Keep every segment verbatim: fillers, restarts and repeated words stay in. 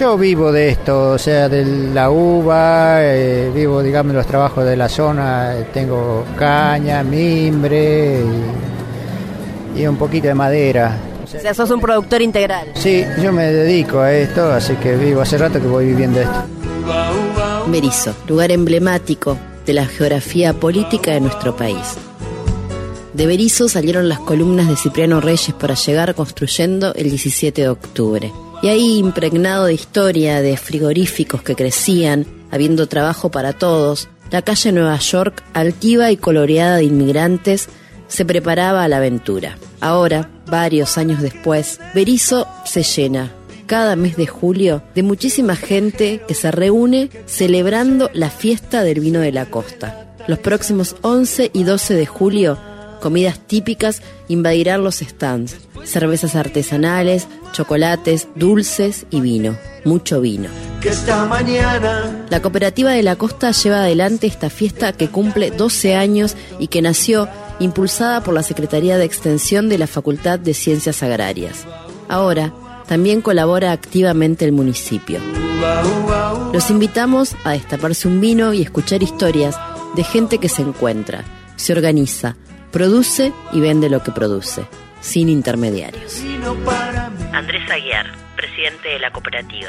yo vivo de esto, o sea, de la uva, eh, vivo, digamos, los trabajos de la zona, eh, tengo caña, mimbre y, y un poquito de madera. O sea, o sea, sos un productor integral. Sí, yo me dedico a esto, así que vivo hace rato que voy viviendo esto. Berisso, lugar emblemático de la geografía política de nuestro país. De Berisso salieron las columnas de Cipriano Reyes para llegar construyendo el diecisiete de octubre. Y ahí, impregnado de historia, de frigoríficos que crecían, habiendo trabajo para todos, la calle Nueva York, altiva y coloreada de inmigrantes, se preparaba a la aventura. Ahora, varios años después, Berisso se llena, cada mes de julio, de muchísima gente que se reúne celebrando la fiesta del vino de la costa. Los próximos once y doce de julio, comidas típicas invadirán los stands, cervezas artesanales, chocolates, dulces y vino, mucho vino. Que esta mañana... La Cooperativa de la Costa lleva adelante esta fiesta que cumple doce años y que nació impulsada por la Secretaría de Extensión de la Facultad de Ciencias Agrarias. Ahora, también colabora activamente el municipio. Los invitamos a destaparse un vino y escuchar historias de gente que se encuentra, se organiza, produce y vende lo que produce, sin intermediarios. Andrés Aguiar, presidente de la cooperativa.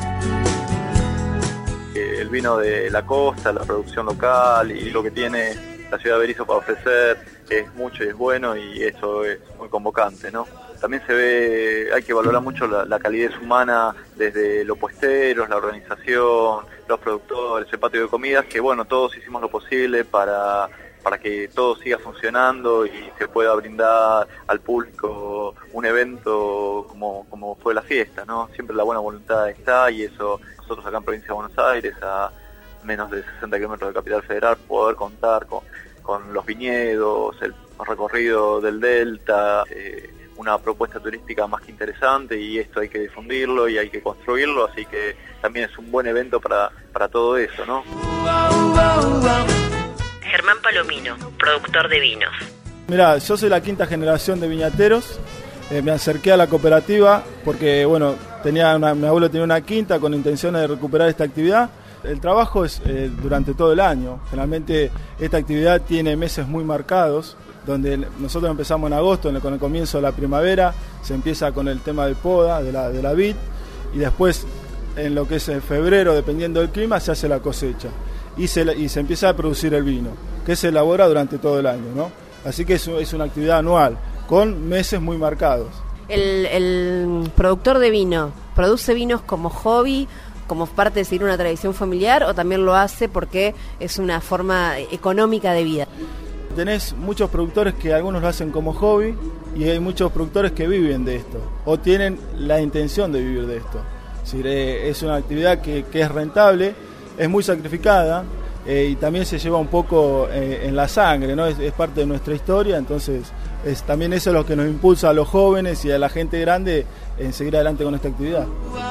El vino de la costa, la producción local y lo que tiene la ciudad de Berisso para ofrecer es mucho y es bueno, y eso es muy convocante, ¿no? También se ve, hay que valorar mucho la, la calidez humana desde los puesteros, la organización, los productores, el patio de comidas, que bueno, todos hicimos lo posible para, para que todo siga funcionando y se pueda brindar al público un evento como, como fue la fiesta, ¿no? Siempre la buena voluntad está, y eso nosotros acá en Provincia de Buenos Aires, a menos de sesenta kilómetros de Capital Federal, poder contar con, con los viñedos, el recorrido del Delta, eh, una propuesta turística más que interesante, y esto hay que difundirlo y hay que construirlo, así que también es un buen evento para, para todo eso, ¿no? Germán Palomino, productor de vinos. Mirá, yo soy la quinta generación de viñateros, eh, me acerqué a la cooperativa porque, bueno, tenía una, mi abuelo tenía una quinta con intenciones de recuperar esta actividad. El trabajo es eh, durante todo el año, generalmente esta actividad tiene meses muy marcados, donde nosotros empezamos en agosto, con el comienzo de la primavera, se empieza con el tema de poda de la, de la vid, y después en lo que es en febrero, dependiendo del clima, se hace la cosecha y se, y se empieza a producir el vino, que se elabora durante todo el año, ¿no? Así que es, es una actividad anual, con meses muy marcados. El, el productor de vino, ¿produce vinos como hobby, como parte de seguir una tradición familiar, o también lo hace porque es una forma económica de vida? Tenés muchos productores que algunos lo hacen como hobby, y hay muchos productores que viven de esto o tienen la intención de vivir de esto. Es decir, eh, es una actividad que, que es rentable, es muy sacrificada, eh, y también se lleva un poco eh, en la sangre, ¿no? Es, es parte de nuestra historia, entonces es, también eso es lo que nos impulsa a los jóvenes y a la gente grande en seguir adelante con esta actividad.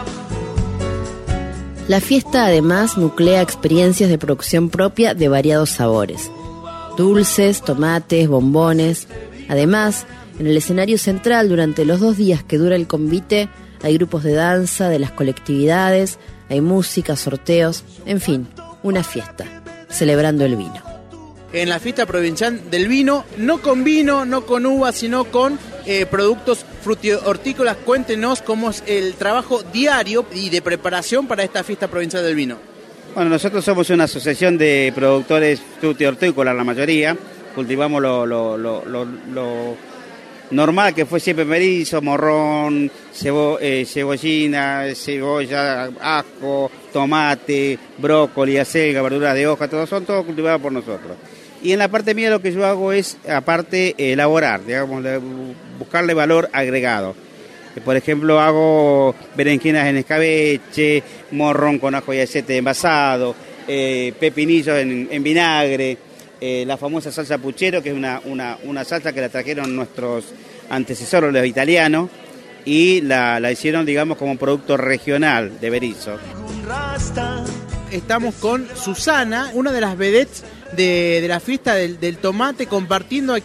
La fiesta además nuclea experiencias de producción propia de variados sabores. Dulces, tomates, bombones. Además, en el escenario central, durante los dos días que dura el convite, hay grupos de danza de las colectividades, hay música, sorteos, en fin, una fiesta, celebrando el vino. En la fiesta provincial del vino, no con vino, no con uva, sino con eh, productos frutihortícolas. Cuéntenos cómo es el trabajo diario y de preparación para esta fiesta provincial del vino. Bueno, nosotros somos una asociación de productores frutihortícolas, la mayoría. Cultivamos lo, lo, lo, lo, lo normal que fue siempre Berisso, morrón, cebo, eh, cebollina, cebolla, ajo, tomate, brócoli, acelga, verduras de hoja, todo son todos cultivados por nosotros. Y en la parte mía lo que yo hago es, aparte, elaborar, digamos, buscarle valor agregado. Por ejemplo, hago berenjenas en escabeche, morrón con ajo y aceite envasado, eh, pepinillos en, en vinagre, eh, la famosa salsa puchero, que es una, una, una salsa que la trajeron nuestros antecesores, los italianos, y la, la hicieron, digamos, como un producto regional de Berisso. Estamos con Susana, una de las vedettes de, de la fiesta del, del tomate, compartiendo aquí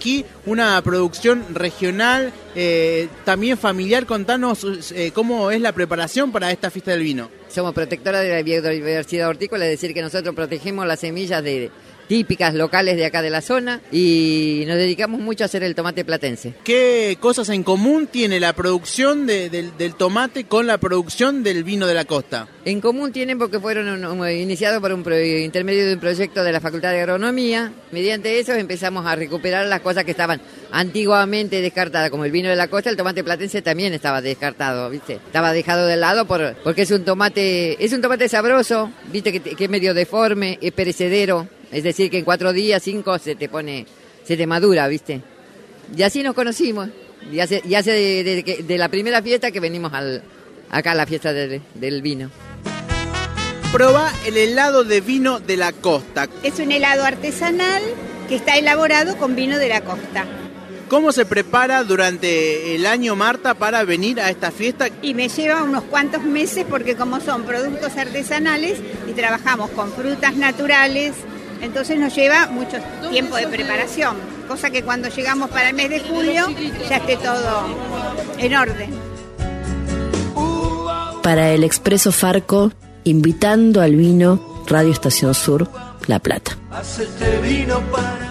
una producción regional, eh, también familiar. Contanos eh, cómo es la preparación para esta fiesta del vino. Somos protectora de la biodiversidad hortícola, es decir, que nosotros protegemos las semillas de típicas locales de acá de la zona y nos dedicamos mucho a hacer el tomate platense. ¿Qué cosas en común tiene la producción de, del, del tomate con la producción del vino de la costa? En común tienen porque fueron un, un, iniciados por un pro, intermedio de un proyecto de la Facultad de Agronomía. Mediante eso empezamos a recuperar las cosas que estaban antiguamente descartadas, como el vino de la costa. El tomate platense también estaba descartado, ¿viste? Estaba dejado de lado por, porque es un tomate es un tomate sabroso, ¿viste? Que, que es medio deforme, es perecedero. Es decir, que en cuatro días, cinco, se te pone, se te madura, ¿viste? Y así nos conocimos. Y hace, y hace de, de, de, de la primera fiesta que venimos al, acá a la fiesta del, del vino. Probá el helado de vino de la costa. Es un helado artesanal que está elaborado con vino de la costa. ¿Cómo se prepara durante el año, Marta, para venir a esta fiesta? Y me lleva unos cuantos meses porque como son productos artesanales y trabajamos con frutas naturales, entonces nos lleva mucho tiempo de preparación, cosa que cuando llegamos para el mes de julio ya esté todo en orden. Para el Expreso Farco, invitando al vino, Radio Estación Sur, La Plata. Hacete vino para